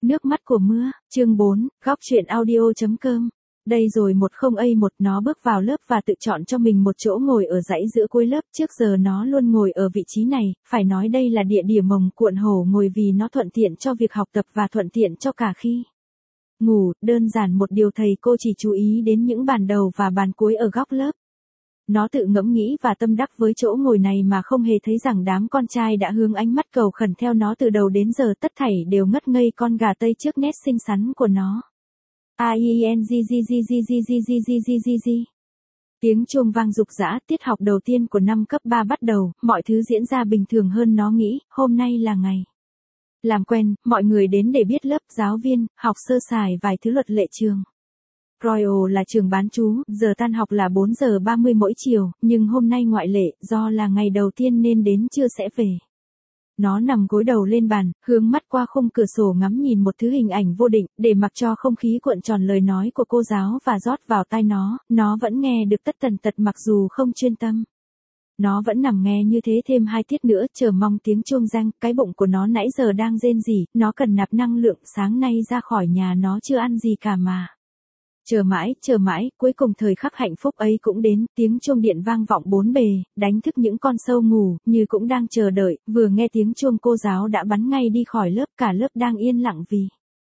Nước mắt của mưa, chương 4, góc truyện audio.com. Đây rồi 10A1 nó bước vào lớp và tự chọn cho mình một chỗ ngồi ở dãy giữa cuối lớp. Trước giờ nó luôn ngồi ở vị trí này, phải nói đây là địa điểm mồng cuộn hổ ngồi vì nó thuận tiện cho việc học tập và thuận tiện cho cả khi ngủ. Đơn giản một điều thầy cô chỉ chú ý đến những bàn đầu và bàn cuối ở góc lớp. Nó tự ngẫm nghĩ và tâm đắc với chỗ ngồi này mà không hề thấy rằng đám con trai đã hướng ánh mắt cầu khẩn theo nó từ đầu đến giờ, tất thảy đều ngất ngây con gà tây trước nét xinh xắn của nó. Tiếng chuông vang rục rã, tiết học đầu tiên của năm cấp 3 bắt đầu, mọi thứ diễn ra bình thường hơn nó nghĩ, hôm nay là ngày làm quen, mọi người đến để biết lớp, giáo viên, học sơ sài vài thứ luật lệ trường. Royal là trường bán trú, giờ tan học là 4:30 mỗi chiều, nhưng hôm nay ngoại lệ, do là ngày đầu tiên nên đến trưa sẽ về. Nó nằm gối đầu lên bàn, hướng mắt qua khung cửa sổ ngắm nhìn một thứ hình ảnh vô định, để mặc cho không khí cuộn tròn lời nói của cô giáo và rót vào tai nó vẫn nghe được tất tần tật mặc dù không chuyên tâm. Nó vẫn nằm nghe như thế thêm 2 tiết nữa, chờ mong tiếng chuông rang. Cái bụng của nó nãy giờ đang rên rỉ, nó cần nạp năng lượng, sáng nay ra khỏi nhà nó chưa ăn gì cả mà. Chờ mãi, cuối cùng thời khắc hạnh phúc ấy cũng đến, tiếng chuông điện vang vọng bốn bề, đánh thức những con sâu ngủ, như cũng đang chờ đợi, vừa nghe tiếng chuông cô giáo đã bắn ngay đi khỏi lớp, cả lớp đang yên lặng vì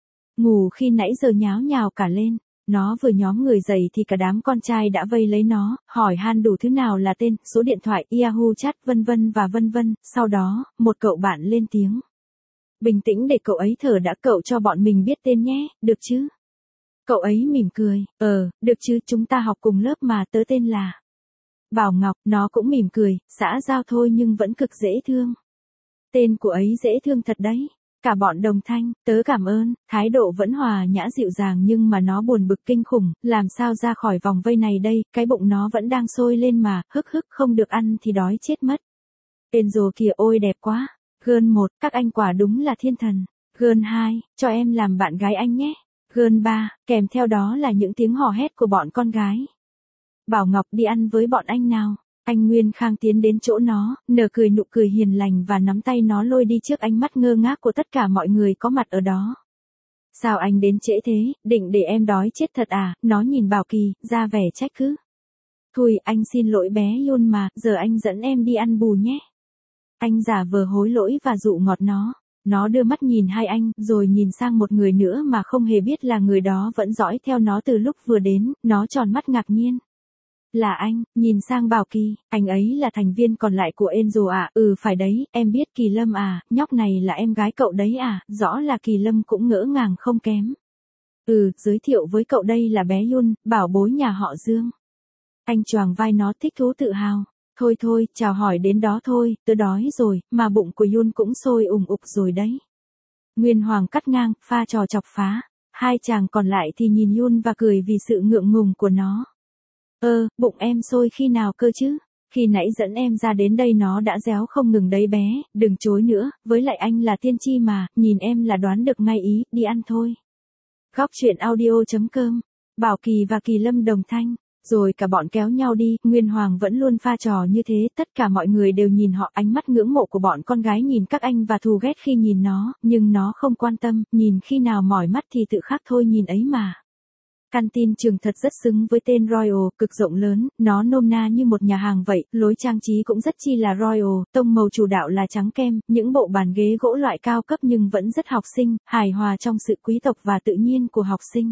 ngủ khi nãy giờ nháo nhào cả lên. Nó vừa nhóm người dậy thì cả đám con trai đã vây lấy nó, hỏi han đủ thứ nào là tên, số điện thoại, Yahoo chat vân vân, sau đó, một cậu bạn lên tiếng. Bình tĩnh để cậu ấy thở đã, cậu cho bọn mình biết tên nhé, được chứ? Cậu ấy mỉm cười, được chứ, chúng ta học cùng lớp mà, tớ tên là Bảo Ngọc. Nó cũng mỉm cười, xã giao thôi nhưng vẫn cực dễ thương. Tên của ấy dễ thương thật đấy. Cả bọn đồng thanh, tớ cảm ơn, thái độ vẫn hòa nhã dịu dàng nhưng mà nó buồn bực kinh khủng, làm sao ra khỏi vòng vây này đây, cái bụng nó vẫn đang sôi lên mà, hức không được ăn thì đói chết mất. Angel kìa, ôi đẹp quá. Girl 1, các anh quả đúng là thiên thần. Girl 2, cho em làm bạn gái anh nhé. Girl 3, kèm theo đó là những tiếng hò hét của bọn con gái. Bảo Ngọc, đi ăn với bọn anh nào. Anh Nguyên Khang tiến đến chỗ nó, nở cười nụ cười hiền lành và nắm tay nó lôi đi trước ánh mắt ngơ ngác của tất cả mọi người có mặt ở đó. Sao anh đến trễ thế, định để em đói chết thật à? Nó nhìn Bảo Kỳ, ra vẻ trách cứ. Thôi, anh xin lỗi bé Yun mà, giờ anh dẫn em đi ăn bù nhé. Anh giả vờ hối lỗi và dụ ngọt nó. Nó đưa mắt nhìn hai anh, rồi nhìn sang một người nữa mà không hề biết là người đó vẫn dõi theo nó từ lúc vừa đến, nó tròn mắt ngạc nhiên. Là anh, nhìn sang Bảo Kỳ, anh ấy là thành viên còn lại của Angel à? Ừ phải đấy, em biết Kỳ Lâm à, nhóc này là em gái cậu đấy à? Rõ là Kỳ Lâm cũng ngỡ ngàng không kém. Ừ, giới thiệu với cậu đây là bé Yun, bảo bối nhà họ Dương. Anh choàng vai nó thích thú tự hào. Thôi, chào hỏi đến đó thôi, tớ đói rồi, mà bụng của Yun cũng sôi ủng ục rồi đấy. Nguyên Hoàng cắt ngang, pha trò chọc phá. Hai chàng còn lại thì nhìn Yun và cười vì sự ngượng ngùng của nó. Bụng em sôi khi nào cơ chứ? Khi nãy dẫn em ra đến đây nó đã réo không ngừng đấy bé, đừng chối nữa, với lại anh là tiên tri mà, nhìn em là đoán được ngay ý, đi ăn thôi. Góc truyện audio.com, Bảo Kỳ và Kỳ Lâm đồng thanh. Rồi cả bọn kéo nhau đi, Nguyên Hoàng vẫn luôn pha trò như thế, tất cả mọi người đều nhìn họ, ánh mắt ngưỡng mộ của bọn con gái nhìn các anh và thù ghét khi nhìn nó, nhưng nó không quan tâm, nhìn khi nào mỏi mắt thì tự khắc thôi nhìn ấy mà. Căn tin trường thật rất xứng với tên Royal, cực rộng lớn, nó nôm na như một nhà hàng vậy, lối trang trí cũng rất chi là Royal, tông màu chủ đạo là trắng kem, những bộ bàn ghế gỗ loại cao cấp nhưng vẫn rất học sinh, hài hòa trong sự quý tộc và tự nhiên của học sinh.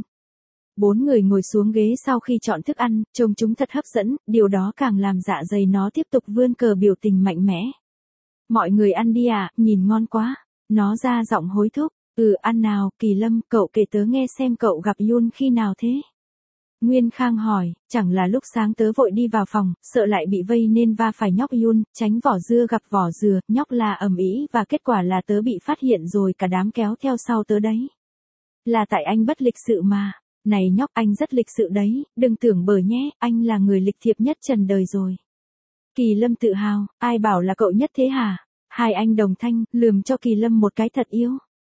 4 người ngồi xuống ghế sau khi chọn thức ăn, trông chúng thật hấp dẫn, điều đó càng làm dạ dày nó tiếp tục vươn cờ biểu tình mạnh mẽ. Mọi người ăn đi à, nhìn ngon quá. Nó ra giọng hối thúc. Ăn nào, Kỳ Lâm, cậu kể tớ nghe xem cậu gặp Yun khi nào thế? Nguyên Khang hỏi, chẳng là lúc sáng tớ vội đi vào phòng, sợ lại bị vây nên va phải nhóc Yun, tránh vỏ dưa gặp vỏ dừa, nhóc là ầm ĩ và kết quả là tớ bị phát hiện rồi cả đám kéo theo sau tớ đấy. Là tại anh bất lịch sự mà. Này nhóc, anh rất lịch sự đấy, đừng tưởng bở nhé, anh là người lịch thiệp nhất trần đời rồi. Kỳ Lâm tự hào, ai bảo là cậu nhất thế hả? Hai anh đồng thanh, lườm cho Kỳ Lâm một cái thật yếu.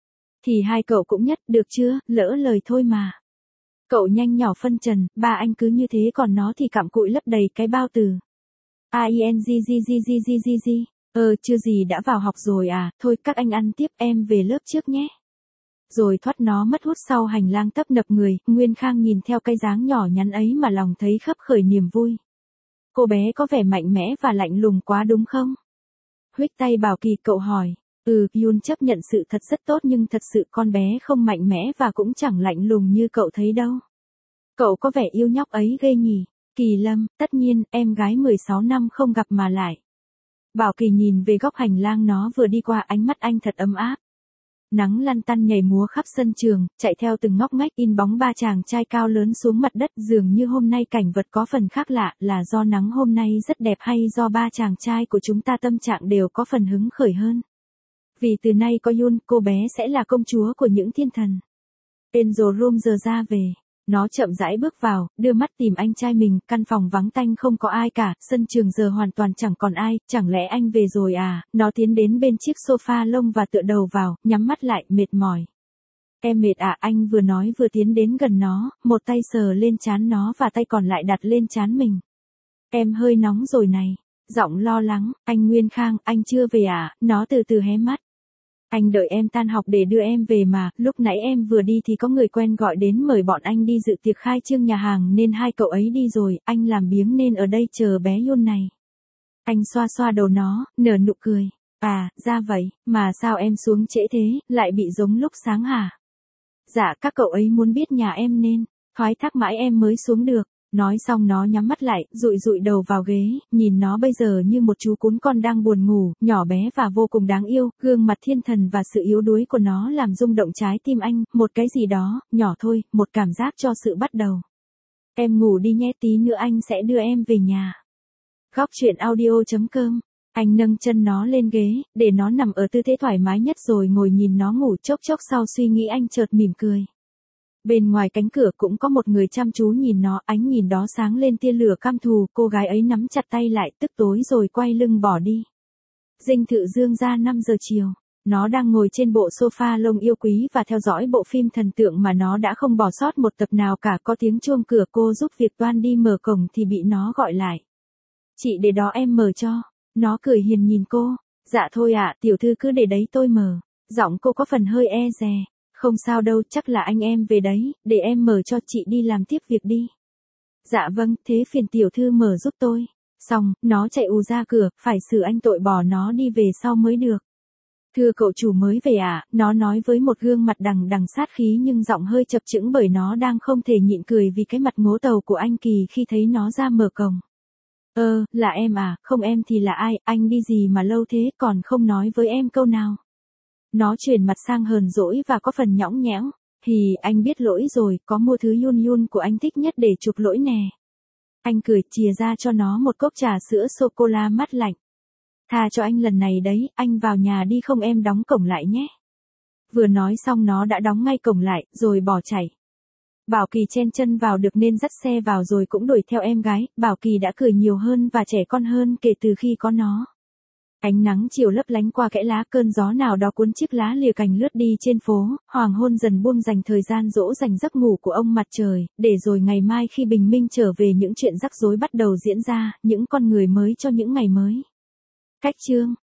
Thì hai cậu cũng nhất, được chưa, lỡ lời thôi mà. Cậu nhanh nhỏ phân trần, ba anh cứ như thế còn nó thì cặm cụi lấp đầy cái bao từ. Chưa gì đã vào học rồi à, thôi các anh ăn tiếp, em về lớp trước nhé. rồi thoát nó mất hút sau hành lang tấp nập người, Nguyên Khang nhìn theo cái dáng nhỏ nhắn ấy mà lòng thấy khấp khởi niềm vui. Cô bé có vẻ mạnh mẽ và lạnh lùng quá đúng không? Huých tay Bảo Kỳ cậu hỏi. Yun chấp nhận sự thật rất tốt nhưng thật sự con bé không mạnh mẽ và cũng chẳng lạnh lùng như cậu thấy đâu. Cậu có vẻ yêu nhóc ấy ghê nhỉ? Kỳ Lâm, tất nhiên, em gái 16 năm không gặp mà lại. Bảo Kỳ nhìn về góc hành lang nó vừa đi qua, ánh mắt anh thật ấm áp. Nắng lăn tăn nhảy múa khắp sân trường, chạy theo từng ngóc ngách in bóng ba chàng trai cao lớn xuống mặt đất, dường như hôm nay cảnh vật có phần khác lạ, là do nắng hôm nay rất đẹp hay do ba chàng trai của chúng ta tâm trạng đều có phần hứng khởi hơn. Vì từ nay có Yun, cô bé sẽ là công chúa của những thiên thần. Angel Room giờ ra về. Nó chậm rãi bước vào, đưa mắt tìm anh trai mình, căn phòng vắng tanh không có ai cả, sân trường giờ hoàn toàn chẳng còn ai, chẳng lẽ anh về rồi à? Nó tiến đến bên chiếc sofa lông và tựa đầu vào, nhắm mắt lại, mệt mỏi. Em mệt à? Anh vừa nói vừa tiến đến gần nó, một tay sờ lên trán nó và tay còn lại đặt lên trán mình. Em hơi nóng rồi này. Giọng lo lắng, anh Nguyên Khang, anh chưa về à? Nó từ từ hé mắt. Anh đợi em tan học để đưa em về mà, lúc nãy em vừa đi thì có người quen gọi đến mời bọn anh đi dự tiệc khai trương nhà hàng nên hai cậu ấy đi rồi, anh làm biếng nên ở đây chờ bé Yun này. Anh xoa xoa đầu nó, nở nụ cười. À, ra vậy, mà sao em xuống trễ thế, lại bị giống lúc sáng hả? Dạ, các cậu ấy muốn biết nhà em nên, thoái thác mãi em mới xuống được. Nói xong nó nhắm mắt lại, dụi dụi đầu vào ghế, nhìn nó bây giờ như một chú cún con đang buồn ngủ, nhỏ bé và vô cùng đáng yêu, gương mặt thiên thần và sự yếu đuối của nó làm rung động trái tim anh, một cái gì đó, nhỏ thôi, một cảm giác cho sự bắt đầu. Em ngủ đi nhé, tí nữa anh sẽ đưa em về nhà. Góc truyện audio.com. Anh nâng chân nó lên ghế, để nó nằm ở tư thế thoải mái nhất rồi ngồi nhìn nó ngủ, chốc chốc sau suy nghĩ anh chợt mỉm cười. Bên ngoài cánh cửa cũng có một người chăm chú nhìn nó, ánh nhìn đó sáng lên tia lửa căm thù, cô gái ấy nắm chặt tay lại, tức tối rồi quay lưng bỏ đi. Dinh thự Dương ra 5 giờ chiều, nó đang ngồi trên bộ sofa lông yêu quý và theo dõi bộ phim thần tượng mà nó đã không bỏ sót một tập nào cả. Có tiếng chuông cửa, cô giúp việc toan đi mở cổng thì bị nó gọi lại. Chị để đó em mở cho. Nó cười hiền nhìn cô. Dạ thôi ạ, tiểu thư cứ để đấy tôi mở. Giọng cô có phần hơi e dè. Không sao đâu, chắc là anh em về đấy, để em mở cho, chị đi làm tiếp việc đi. Dạ vâng, thế phiền tiểu thư mở giúp tôi. Xong, nó chạy ù ra cửa, phải xử anh tội bỏ nó đi về sau mới được. Thưa cậu chủ mới về à? Nó nói với một gương mặt đằng đằng sát khí nhưng giọng hơi chập chững bởi nó đang không thể nhịn cười vì cái mặt ngố tàu của anh Kỳ khi thấy nó ra mở cổng. Là em à? Không em thì là ai? Anh đi gì mà lâu thế, còn không nói với em câu nào? Nó chuyển mặt sang hờn dỗi và có phần nhõng nhẽo. Thì anh biết lỗi rồi, có mua thứ Yun Yun của anh thích nhất để chuộc lỗi nè. Anh cười chìa ra cho nó một cốc trà sữa sô-cô-la mát lạnh. Tha cho anh lần này đấy, anh vào nhà đi, không em đóng cổng lại nhé. Vừa nói xong nó đã đóng ngay cổng lại, rồi bỏ chạy. Bảo Kỳ chen chân vào được nên dắt xe vào rồi cũng đuổi theo em gái. Bảo Kỳ đã cười nhiều hơn và trẻ con hơn kể từ khi có nó. Ánh nắng chiều lấp lánh qua kẽ lá, cơn gió nào đó cuốn chiếc lá lìa cành lướt đi trên phố, hoàng hôn dần buông, dành thời gian dỗ dành giấc ngủ của ông mặt trời, để rồi ngày mai khi bình minh trở về những chuyện rắc rối bắt đầu diễn ra, những con người mới cho những ngày mới. Cách chương